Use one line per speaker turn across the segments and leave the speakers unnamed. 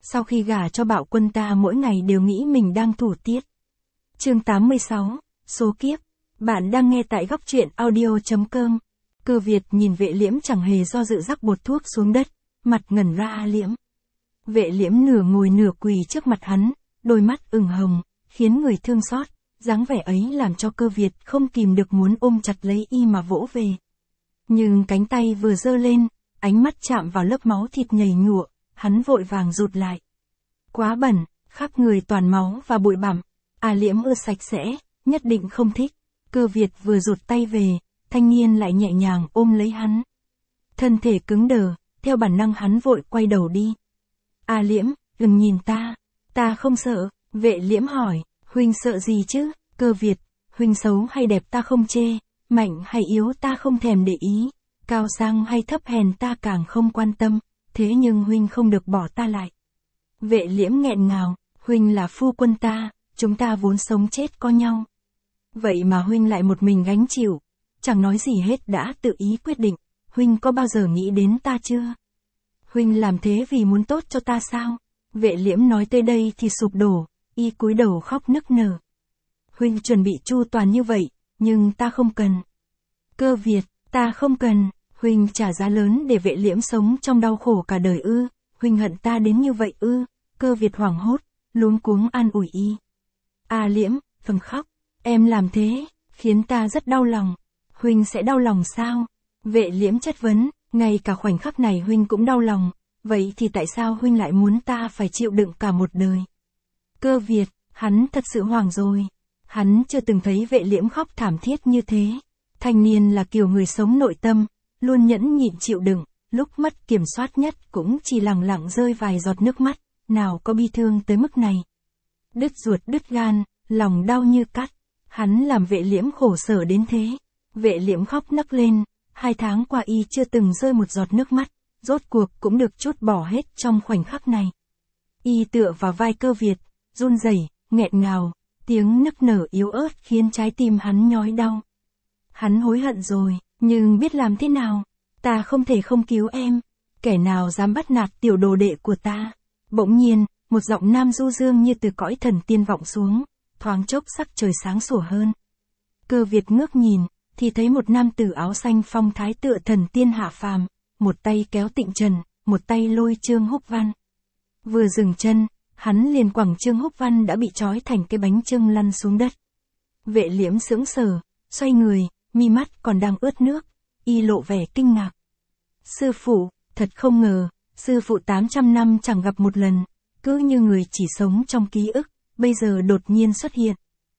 Sau khi gả cho Bạo Quân ta mỗi ngày đều nghĩ mình đang thủ tiết. Chương 86, số kiếp. Bạn đang nghe tại góc truyện audio.com. Cơ Việt nhìn Vệ Liễm chẳng hề do dự rắc bột thuốc xuống đất, mặt ngẩn ra. Liễm. Vệ Liễm nửa ngồi nửa quỳ trước mặt hắn, đôi mắt ửng hồng, khiến người thương xót, dáng vẻ ấy làm cho Cơ Việt không kìm được muốn ôm chặt lấy y mà vỗ về. Nhưng cánh tay vừa giơ lên, ánh mắt chạm vào lớp máu thịt nhầy nhụa, hắn vội vàng rụt lại. Quá bẩn, khắp người toàn máu và bụi bặm. Liễm ưa sạch sẽ, nhất định không thích. Cơ Việt vừa rụt tay về, thanh niên lại nhẹ nhàng ôm lấy hắn. Thân thể cứng đờ, theo bản năng hắn vội quay đầu đi. Liễm, đừng nhìn ta. Ta không sợ. Vệ Liễm hỏi, huynh sợ gì chứ? Cơ Việt, huynh xấu hay đẹp ta không chê, mạnh hay yếu ta không thèm để ý, cao sang hay thấp hèn ta càng không quan tâm, thế nhưng huynh không được bỏ ta lại. Vệ Liễm nghẹn ngào, huynh là phu quân ta, chúng ta vốn sống chết có nhau. Vậy mà huynh lại một mình gánh chịu, chẳng nói gì hết đã tự ý quyết định, huynh có bao giờ nghĩ đến ta chưa? Huynh làm thế vì muốn tốt cho ta sao? Vệ Liễm nói tới đây thì sụp đổ, y cúi đầu khóc nức nở. Huynh chuẩn bị chu toàn như vậy, nhưng ta không cần. Cơ Việt, ta không cần, huynh trả giá lớn để Vệ Liễm sống trong đau khổ cả đời ư? Huynh hận ta đến như vậy ư? Cơ Việt hoảng hốt, luống cuống an ủi y. Liễm, phừng khóc, em làm thế, khiến ta rất đau lòng. Huynh sẽ đau lòng sao? Vệ Liễm chất vấn, ngay cả khoảnh khắc này huynh cũng đau lòng, vậy thì tại sao huynh lại muốn ta phải chịu đựng cả một đời? Cơ Việt, hắn thật sự hoảng rồi. Hắn chưa từng thấy Vệ Liễm khóc thảm thiết như thế. Thanh niên là kiểu người sống nội tâm, luôn nhẫn nhịn chịu đựng, lúc mất kiểm soát nhất cũng chỉ lẳng lặng rơi vài giọt nước mắt, nào có bi thương tới mức này. Đứt ruột đứt gan, lòng đau như cắt, hắn làm Vệ Liễm khổ sở đến thế. Vệ Liễm khóc nấc lên, 2 tháng qua y chưa từng rơi một giọt nước mắt, rốt cuộc cũng được trút bỏ hết trong khoảnh khắc này. Y tựa vào vai Cơ Việt, run rẩy, nghẹn ngào, tiếng nức nở yếu ớt khiến trái tim hắn nhói đau. Hắn hối hận rồi, nhưng biết làm thế nào? Ta không thể không cứu em. Kẻ nào dám bắt nạt tiểu đồ đệ của ta? Bỗng nhiên, một giọng nam du dương như từ cõi thần tiên vọng xuống, thoáng chốc sắc trời sáng sủa hơn. Cơ Việt ngước nhìn, thì thấy một nam tử áo xanh phong thái tựa thần tiên hạ phàm, một tay kéo Tịnh Trần, một tay lôi Trương Húc Văn. Vừa dừng chân, hắn liền quẳng Trương Húc Văn đã bị trói thành cái bánh chưng lăn xuống đất. Vệ Liễm sững sờ, xoay người, mi mắt còn đang ướt nước, y lộ vẻ kinh ngạc. Sư phụ, thật không ngờ, sư phụ 800 năm chẳng gặp một lần, cứ như người chỉ sống trong ký ức, bây giờ đột nhiên xuất hiện.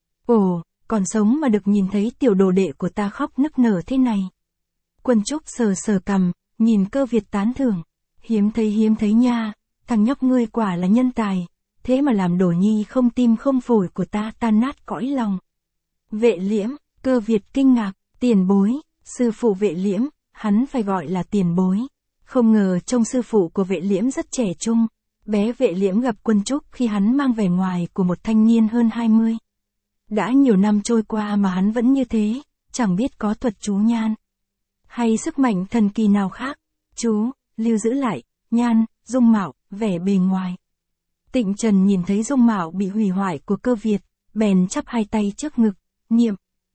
Ồ, còn sống mà được nhìn thấy tiểu đồ đệ của ta khóc nức nở thế này. Quân Trúc sờ sờ cằm, nhìn Cơ Việt tán thưởng. Hiếm thấy nha, thằng nhóc ngươi quả là nhân tài, thế mà làm đồ nhi không tim không phổi của ta tan nát cõi lòng. Vệ Liễm, Cơ Việt kinh ngạc, tiền bối, sư phụ Vệ Liễm, hắn phải gọi là tiền bối. Không ngờ trông sư phụ của Vệ Liễm rất trẻ trung. Bé Vệ Liễm gặp Quân Trúc khi hắn mang vẻ ngoài của một thanh niên hơn 20. Đã nhiều năm trôi qua mà hắn vẫn như thế, chẳng biết có thuật chú nhan hay sức mạnh thần kỳ nào khác. Chú, lưu giữ lại, nhan, dung mạo, vẻ bề ngoài. Tịnh Trần nhìn thấy dung mạo bị hủy hoại của Cơ Việt, bèn chắp 2 tay trước ngực, niệm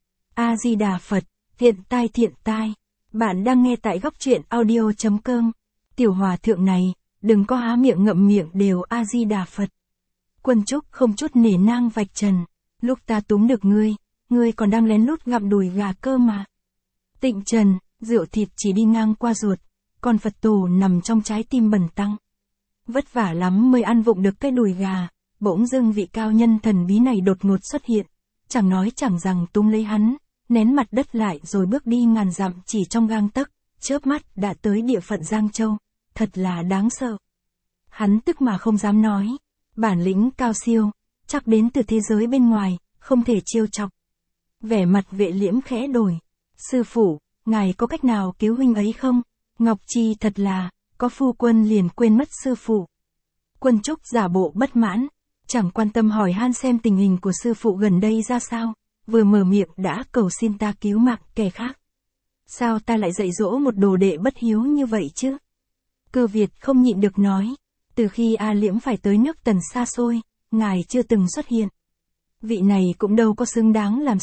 A-di-đà Phật, thiện tai. Bạn đang nghe tại góc truyện audio.com. Tiểu hòa thượng này, đừng có há miệng ngậm miệng đều A-di-đà Phật. Quân Trúc không chút nể nang vạch trần, lúc ta túm được ngươi còn đang lén lút gặm đùi gà cơ mà. Tịnh Trần, rượu thịt chỉ đi ngang qua ruột, còn Phật tổ nằm trong trái tim bần tăng. Vất vả lắm mới ăn vụng được cái đùi gà, bỗng dưng vị cao nhân thần bí này đột ngột xuất hiện, chẳng nói chẳng rằng túm lấy hắn, nén mặt đất lại rồi bước đi ngàn dặm chỉ trong gang tấc, chớp mắt đã tới địa phận Giang Châu, thật là đáng sợ. Hắn tức mà không dám nói, bản lĩnh cao siêu, chắc đến từ thế giới bên ngoài, không thể trêu chọc. Vẻ mặt Vệ Liễm khẽ đổi, sư phụ, ngài có cách nào cứu huynh ấy không? Ngọc Chi thật là, có phu quân liền quên mất sư phụ. Quân Trúc giả bộ bất mãn, chẳng quan tâm hỏi han xem tình hình của sư phụ gần đây ra sao, vừa mở miệng đã cầu xin ta cứu mạng kẻ khác. Sao ta lại dạy dỗ một đồ đệ bất hiếu như vậy chứ? Cơ Việt không nhịn được nói, Từ khi A Liễm phải tới nước Tần xa xôi, ngài chưa từng xuất hiện. Vị này cũng đâu có xứng đáng làm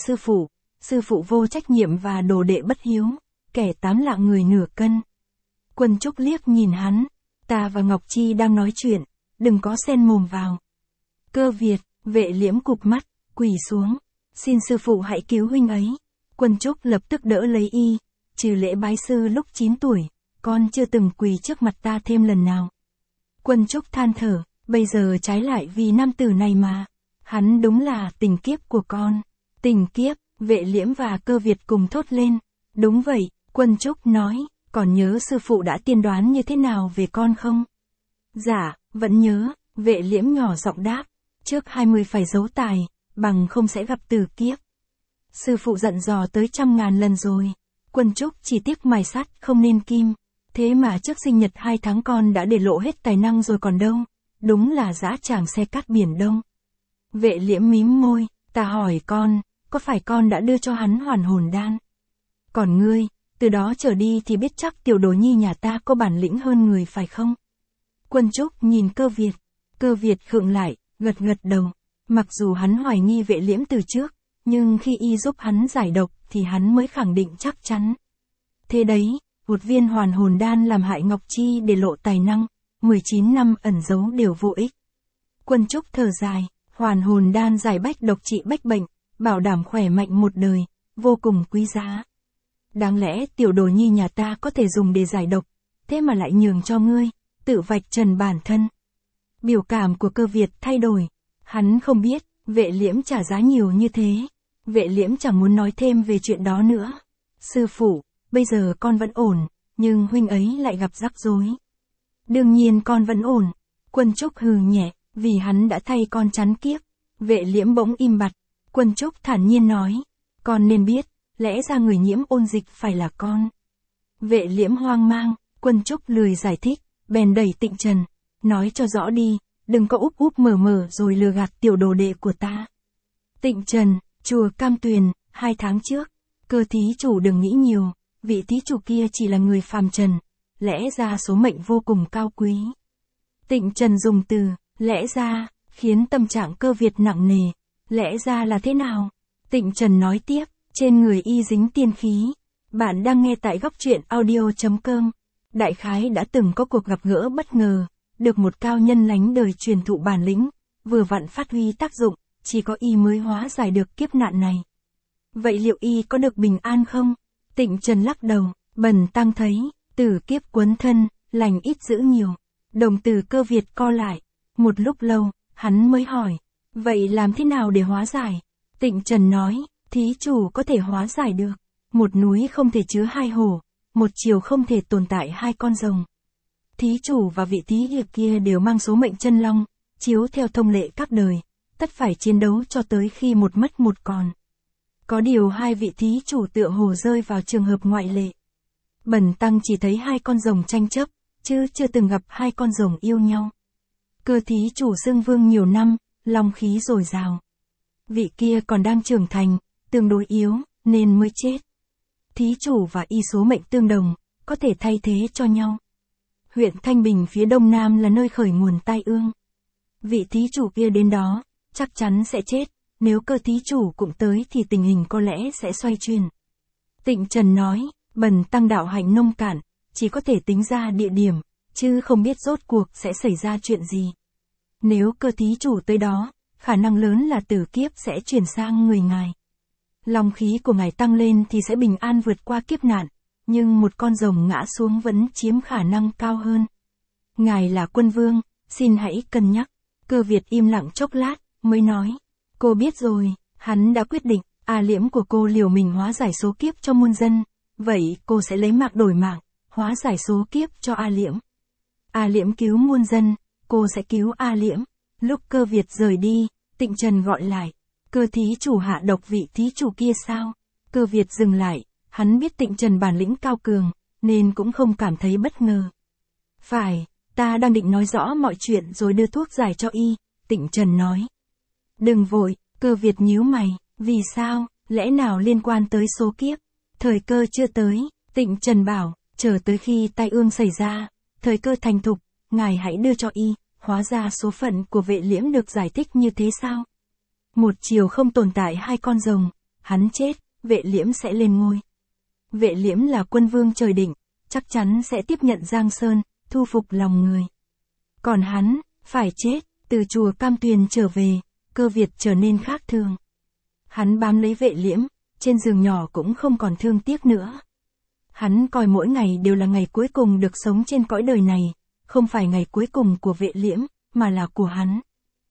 sư phụ vô trách nhiệm và đồ đệ bất hiếu, kẻ 8 lạng người nửa cân. Quân Trúc liếc nhìn hắn, ta và Ngọc Chi đang nói chuyện, đừng có xen mồm vào. Cơ Việt, Vệ Liễm cụp mắt, quỳ xuống, xin sư phụ hãy cứu huynh ấy. Quân Trúc lập tức đỡ lấy y, trừ lễ bái sư lúc 9 tuổi, con chưa từng quỳ trước mặt ta thêm lần nào. Quân Trúc than thở, bây giờ trái lại vì nam tử này mà. Hắn đúng là tình kiếp của con. Tình kiếp, Vệ Liễm và Cơ Việt cùng thốt lên. Đúng vậy, Quân Trúc nói, còn nhớ sư phụ đã tiên đoán như thế nào về con không? Dạ, vẫn nhớ, Vệ Liễm nhỏ giọng đáp, trước 20 phải giấu tài, bằng không sẽ gặp tử kiếp. Sư phụ dặn dò tới 100.000 lần rồi. Quân Trúc chỉ tiếc mài sắt không nên kim. Thế mà trước sinh nhật 2 tháng con đã để lộ hết tài năng rồi còn đâu. Đúng là dã tràng xe cát biển đông. Vệ Liễm mím môi, ta hỏi con, có phải con đã đưa cho hắn hoàn hồn đan? Còn ngươi, từ đó trở đi thì biết chắc tiểu đồ nhi nhà ta có bản lĩnh hơn người phải không? Quân Trúc nhìn Cơ Việt khựng lại, gật đầu. Mặc dù hắn hoài nghi Vệ Liễm từ trước, nhưng khi y giúp hắn giải độc thì hắn mới khẳng định chắc chắn. Thế đấy, một viên hoàn hồn đan làm hại Ngọc Chi để lộ tài năng, 19 năm ẩn giấu đều vô ích. Quân Trúc thở dài, hoàn hồn đan giải bách độc trị bách bệnh, bảo đảm khỏe mạnh một đời, vô cùng quý giá. Đáng lẽ tiểu đồ nhi nhà ta có thể dùng để giải độc, thế mà lại nhường cho ngươi, tự vạch trần bản thân. Biểu cảm của Cơ Việt thay đổi, hắn không biết, Vệ Liễm trả giá nhiều như thế. Vệ Liễm chẳng muốn nói thêm về chuyện đó nữa. Sư phụ, bây giờ con vẫn ổn, nhưng huynh ấy lại gặp rắc rối. Đương nhiên con vẫn ổn. Quân Trúc hừ nhẹ, vì hắn đã thay con chắn kiếp. Vệ Liễm bỗng im bặt. Quân Trúc thản nhiên nói, con nên biết, lẽ ra người nhiễm ôn dịch phải là con. Vệ Liễm hoang mang, Quân Trúc lười giải thích, bèn đẩy Tịnh Trần, nói cho rõ đi, đừng có úp úp mở rồi lừa gạt tiểu đồ đệ của ta. Tịnh Trần, chùa Cam Tuyền, 2 tháng trước, Cơ thí chủ đừng nghĩ nhiều, vị thí chủ kia chỉ là người phàm trần, lẽ ra số mệnh vô cùng cao quý. Tịnh Trần dùng từ, lẽ ra, khiến tâm trạng Cơ Việt nặng nề, lẽ ra là thế nào? Tịnh Trần nói tiếp, trên người y dính tiên khí. Bạn đang nghe tại góc truyện audio.com. Đại khái đã từng có cuộc gặp gỡ bất ngờ, được một cao nhân lánh đời truyền thụ bản lĩnh, vừa vặn phát huy tác dụng, chỉ có y mới hóa giải được kiếp nạn này. Vậy liệu y có được bình an không? Tịnh Trần lắc đầu, Bần tăng thấy, tử kiếp quấn thân, lành ít dữ nhiều. Đồng tử Cơ Việt co lại, một lúc lâu, hắn mới hỏi, vậy làm thế nào để hóa giải? Tịnh Trần nói, thí chủ có thể hóa giải được. Một núi không thể chứa 2 hổ, một chiều không thể tồn tại 2 con rồng. Thí chủ và vị thí hiệp kia đều mang số mệnh chân long, chiếu theo thông lệ các đời, tất phải chiến đấu cho tới khi một mất một còn. Có điều 2 vị thí chủ tựa hồ rơi vào trường hợp ngoại lệ. Bần tăng chỉ thấy 2 con rồng tranh chấp, chứ chưa từng gặp 2 con rồng yêu nhau. Cơ thí chủ xưng vương nhiều năm, long khí dồi dào. Vị kia còn đang trưởng thành, tương đối yếu, nên mới chết. Thí chủ và y số mệnh tương đồng, có thể thay thế cho nhau. Huyện Thanh Bình phía đông nam là nơi khởi nguồn tai ương. Vị thí chủ kia đến đó, chắc chắn sẽ chết, nếu Cơ thí chủ cũng tới thì tình hình có lẽ sẽ xoay chuyển. Tịnh Trần nói, bần tăng đạo hạnh nông cạn, chỉ có thể tính ra địa điểm, chứ không biết rốt cuộc sẽ xảy ra chuyện gì. Nếu Cơ thí chủ tới đó, khả năng lớn là tử kiếp sẽ chuyển sang người ngài. Long khí của ngài tăng lên thì sẽ bình an vượt qua kiếp nạn, nhưng một con rồng ngã xuống vẫn chiếm khả năng cao hơn. Ngài là quân vương, xin hãy cân nhắc. Cơ Việt im lặng chốc lát, mới nói, cô biết rồi, hắn đã quyết định, A Liễm của cô liều mình hóa giải số kiếp cho muôn dân, vậy cô sẽ lấy mạng đổi mạng, hóa giải số kiếp cho A Liễm. A Liễm cứu muôn dân, cô sẽ cứu A Liễm. Lúc Cơ Việt rời đi, Tịnh Trần gọi lại, Cơ thí chủ hạ độc vị thí chủ kia sao? Cơ Việt dừng lại, hắn biết Tịnh Trần bản lĩnh cao cường, nên cũng không cảm thấy bất ngờ. Phải, ta đang định nói rõ mọi chuyện rồi đưa thuốc giải cho y, Tịnh Trần nói. Đừng vội, Cơ Việt nhíu mày, vì sao, lẽ nào liên quan tới số kiếp? Thời cơ chưa tới, Tịnh Trần bảo, chờ tới khi tai ương xảy ra, thời cơ thành thục, ngài hãy đưa cho y, hóa ra số phận của Vệ Liễm được giải thích như thế sao? Một chiều không tồn tại hai con rồng, hắn chết, Vệ Liễm sẽ lên ngôi. Vệ Liễm là quân vương trời định, chắc chắn sẽ tiếp nhận Giang Sơn, thu phục lòng người. Còn hắn, phải chết, từ chùa Cam Tuyền trở về, Cơ Việt trở nên khác thường. Hắn bám lấy Vệ Liễm, trên giường nhỏ cũng không còn thương tiếc nữa. Hắn coi mỗi ngày đều là ngày cuối cùng được sống trên cõi đời này, không phải ngày cuối cùng của Vệ Liễm, mà là của hắn.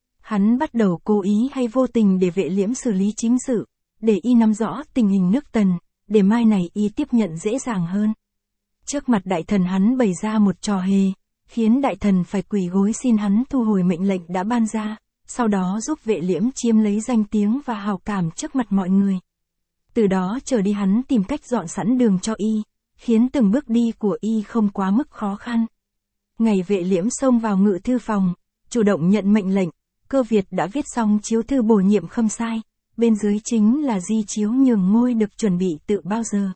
Hắn bắt đầu cố ý hay vô tình để Vệ Liễm xử lý chính sự, để y nắm rõ tình hình nước Tần, để mai này y tiếp nhận dễ dàng hơn. Trước mặt đại thần hắn bày ra một trò hề, khiến đại thần phải quỳ gối xin hắn thu hồi mệnh lệnh đã ban ra, sau đó giúp Vệ Liễm chiếm lấy danh tiếng và hào cảm trước mặt mọi người. Từ đó trở đi hắn tìm cách dọn sẵn đường cho y, khiến từng bước đi của y không quá mức khó khăn. Ngày Vệ Liễm xông vào ngự thư phòng, chủ động nhận mệnh lệnh, Cơ Việt đã viết xong chiếu thư bổ nhiệm Khâm Sai, bên dưới chính là di chiếu nhường ngôi được chuẩn bị từ bao giờ.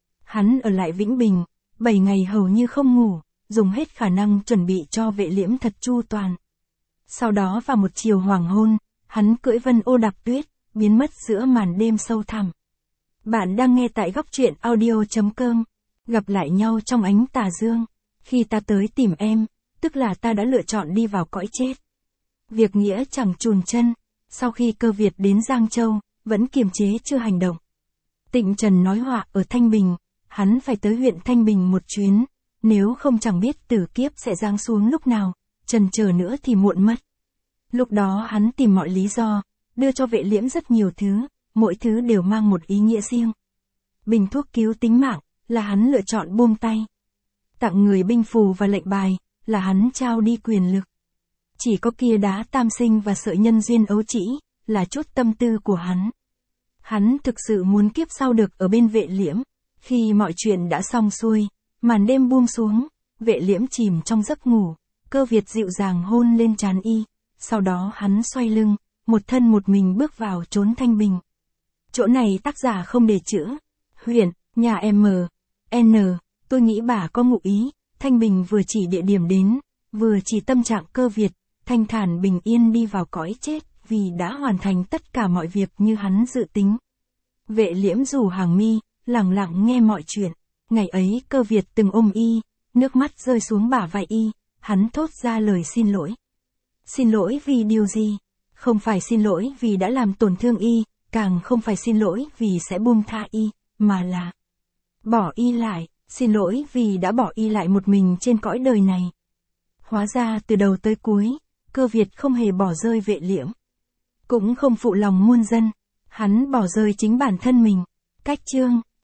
Hắn ở lại Vĩnh Bình, 7 ngày hầu như không ngủ, dùng hết khả năng chuẩn bị cho Vệ Liễm thật chu toàn. Sau đó vào một chiều hoàng hôn, hắn cưỡi vân ô đạp tuyết, biến mất giữa màn đêm sâu thẳm. Bạn đang nghe tại góc truyện audio.com. Gặp lại nhau trong ánh tà dương. Khi ta tới tìm em, tức là ta đã lựa chọn đi vào cõi chết. Việc nghĩa chẳng chùn chân. Sau khi Cơ Việt đến Giang Châu, vẫn kiềm chế chưa hành động. Tịnh Trần nói họa ở Thanh Bình, hắn phải tới huyện Thanh Bình một chuyến, nếu không chẳng biết tử kiếp sẽ giáng xuống lúc nào, trần chờ nữa thì muộn mất. Lúc đó hắn tìm mọi lý do, đưa cho Vệ Liễm rất nhiều thứ, mỗi thứ đều mang một ý nghĩa riêng. Bình thuốc cứu tính mạng, là hắn lựa chọn buông tay. Tặng người binh phù và lệnh bài, là hắn trao đi quyền lực. Chỉ có kia đá tam sinh và sợi nhân duyên ấu trĩ, là chút tâm tư của hắn. Hắn thực sự muốn kiếp sau được ở bên Vệ Liễm. Khi mọi chuyện đã xong xuôi, màn đêm buông xuống, Vệ Liễm chìm trong giấc ngủ, Cơ Việt dịu dàng hôn lên trán y, sau đó hắn xoay lưng, một thân một mình bước vào chốn Thanh Bình. Chỗ này tác giả không đề chữ, huyện, nhà M, N, tôi nghĩ bà có ngụ ý, Thanh Bình vừa chỉ địa điểm đến, vừa chỉ tâm trạng Cơ Việt, thanh thản bình yên đi vào cõi chết, vì đã hoàn thành tất cả mọi việc như hắn dự tính. Vệ Liễm rủ hàng mi, lặng lặng nghe mọi chuyện. Ngày ấy Cơ Việt từng ôm y, nước mắt rơi xuống bả vai y, hắn thốt ra lời xin lỗi. Xin lỗi vì điều gì? Không phải xin lỗi vì đã làm tổn thương y, càng không phải xin lỗi vì sẽ buông tha y, mà là bỏ y lại, xin lỗi vì đã bỏ y lại một mình trên cõi đời này. Hóa ra từ đầu tới cuối, Cơ Việt không hề bỏ rơi Vệ Liễm, cũng không phụ lòng muôn dân, hắn bỏ rơi chính bản thân mình. Cách chương